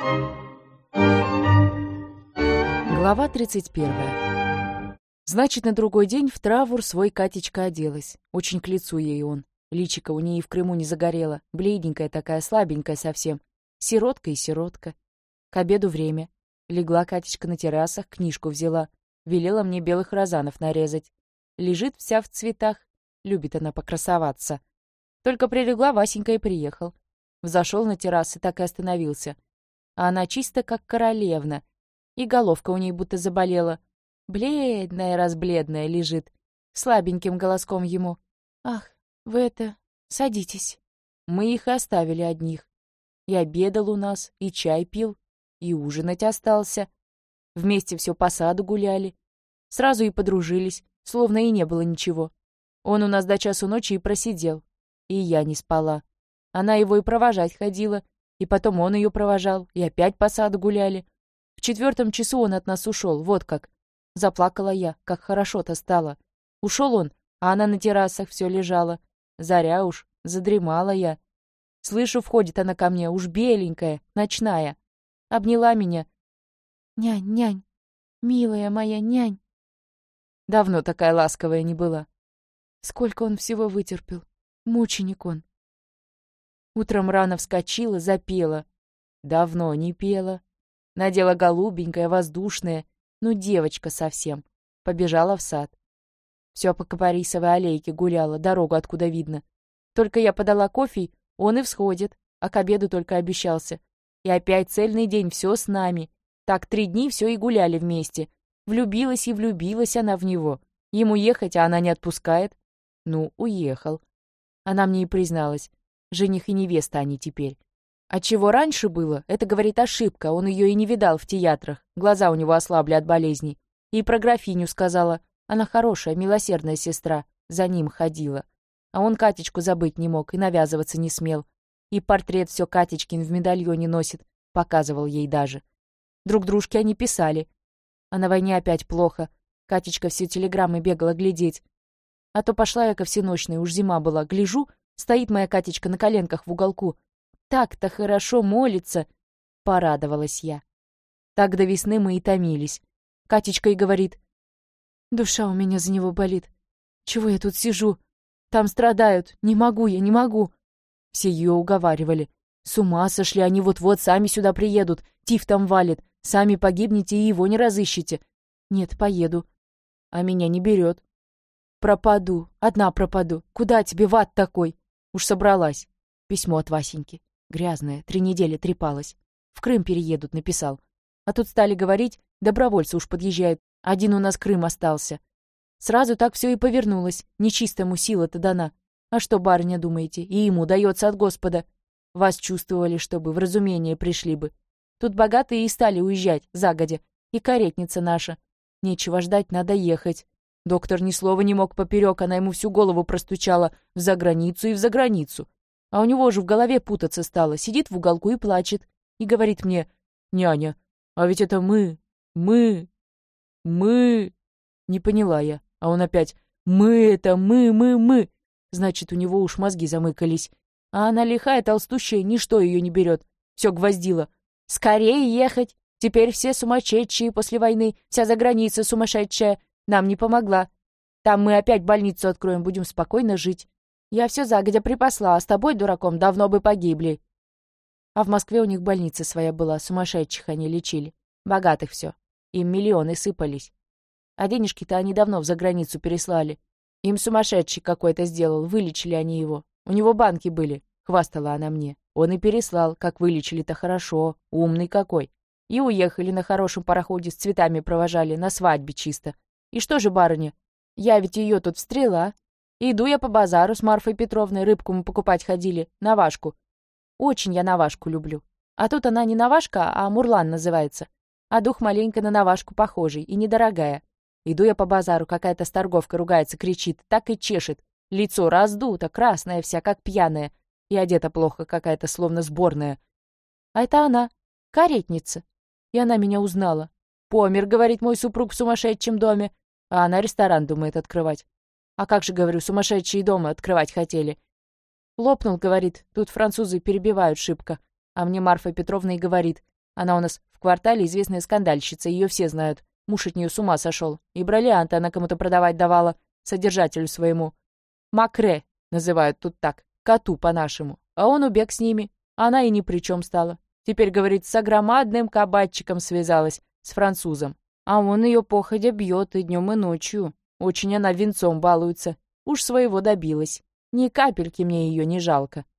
Глава 31. Значит, на другой день в траур свой Катечка оделась. Очень к лицу ей он. Личико у ней и в Крыму не загорело. Бледненькая такая, слабенькая совсем. Сиротка и сиротка. К обеду время. Легла Катечка на террасах, книжку взяла. Велела мне белых розанов нарезать. Лежит вся в цветах. Любит она покрасоваться. Только прилегла, Васенька и приехал. Взошел на террасы, так и остановился. А она чисто как королевна. И головка у ней будто заболела. Бледная-разбледная лежит. Слабеньким голоском ему. «Ах, вы это... садитесь». Мы их и оставили одних. И обедал у нас, и чай пил, и ужинать остался. Вместе все по саду гуляли. Сразу и подружились, словно и не было ничего. Он у нас до часу ночи и просидел. И я не спала. Она его и провожать ходила, и потом он ее провожал, и опять по саду гуляли. В 4 часу он от нас ушел, вот как. Заплакала я, как хорошо-то стало. Ушел он, а она на террасах все лежала. Заря уж, задремала я. Слышу, входит она ко мне, уж беленькая, ночная. Обняла меня. «Нянь, нянь, милая моя нянь». Давно такая ласковая не была. Сколько он всего вытерпел. Мученик он. Утром рано вскочила, запела. Давно не пела. Надела голубенькое, воздушное, ну, девочка совсем. Побежала в сад. Все по Капарисовой аллейке гуляла, дорогу откуда видно. Только я подала кофе, он и всходит, а к обеду только обещался. И опять цельный день все с нами. Так 3 дни все и гуляли вместе. Влюбилась и влюбилась она в него. Ему ехать, а она не отпускает. Ну, уехал. Она мне и призналась. Жених и невеста они теперь. А чего раньше было, это, говорит, ошибка, он ее и не видал в театрах, глаза у него ослабли от болезней. И про графиню сказала, она хорошая, милосердная сестра, за ним ходила. А он Катечку забыть не мог и навязываться не смел. И портрет все Катечкин в медальоне носит, показывал ей даже. Друг дружке они писали. А на войне опять плохо, Катечка все телеграммы бегала глядеть. А то пошла я ко всеночной, уж зима была, гляжу, стоит моя Катечка на коленках в уголку. Так-то хорошо молится, порадовалась я. Так до весны мы и томились. Катечка и говорит, душа у меня за него болит. Чего я тут сижу? Там страдают, не могу я, не могу. Все ее уговаривали. С ума сошли, они вот-вот сами сюда приедут, тиф там валит, сами погибнете и его не разыщете. Нет, поеду. А меня не берет. Пропаду, одна пропаду. Куда тебе в ад такой? Уж собралась. Письмо от Васеньки. Грязная, 3 недели трепалась. В Крым переедут, написал. А тут стали говорить, добровольцы уж подъезжают. Один у нас Крым остался. Сразу так все и повернулось. Нечистому сила-то дана. А что, барыня, думаете, и ему дается от Господа? Вас чувствовали, чтобы в разумение пришли бы. Тут богатые и стали уезжать, загодя. И каретница наша. Нечего ждать, надо ехать. Доктор ни слова не мог поперек, она ему всю голову простучала в заграницу и в заграницу. А у него же в голове путаться стало, сидит в уголку и плачет. И говорит мне, «Няня, а ведь это мы. Не поняла я. А он опять, мы. Значит, у него уж мозги замыкались. А она лихая, толстущая, ничто ее не берет. Все гвоздила. Скорее ехать. Теперь все сумасшедшие после войны, вся заграница сумасшедшая. Нам не помогла. Там мы опять больницу откроем, будем спокойно жить. Я все загодя припасла, а с тобой, дураком, давно бы погибли». А в Москве у них больница своя была, сумасшедших они лечили. Богатых все. Им миллионы сыпались. А денежки-то они давно в заграницу переслали. Им сумасшедший какой-то сделал, вылечили они его. У него банки были, хвастала она мне. Он и переслал, как вылечили-то хорошо, умный какой. И уехали на хорошем пароходе, с цветами провожали, на свадьбе чисто. И что же, барыня, я ведь ее тут встрела. Иду я по базару с Марфой Петровной, рыбку мы покупать ходили, навашку. Очень я навашку люблю. А тут она не навашка, а мурлан называется. А дух маленько на навашку похожий и недорогая. Иду я по базару, какая-то старговка ругается, кричит, так и чешет. Лицо раздуто, красная вся, как пьяная. И одета плохо какая-то, словно сборная. А это она, каретница. И она меня узнала. «Помер, — говорит, — мой супруг в сумасшедшем доме». А она ресторан думает открывать. А как же, говорю, сумасшедшие дома открывать хотели. Лопнул, говорит, тут французы перебивают шибко. А мне Марфа Петровна и говорит, Она у нас в квартале известная скандальщица, ее все знают. Муж от нее с ума сошел. И бриллианты она кому-то продавать давала, содержателю своему. Макре называют тут так, коту по-нашему. А он убег с ними. Она и ни при чем стала. Теперь, говорит, с огромадным кабачиком связалась, с французом. А он ее походя бьет и днем, и ночью. Очень она венцом балуется. Уж своего добилась. Ни капельки мне ее не жалко.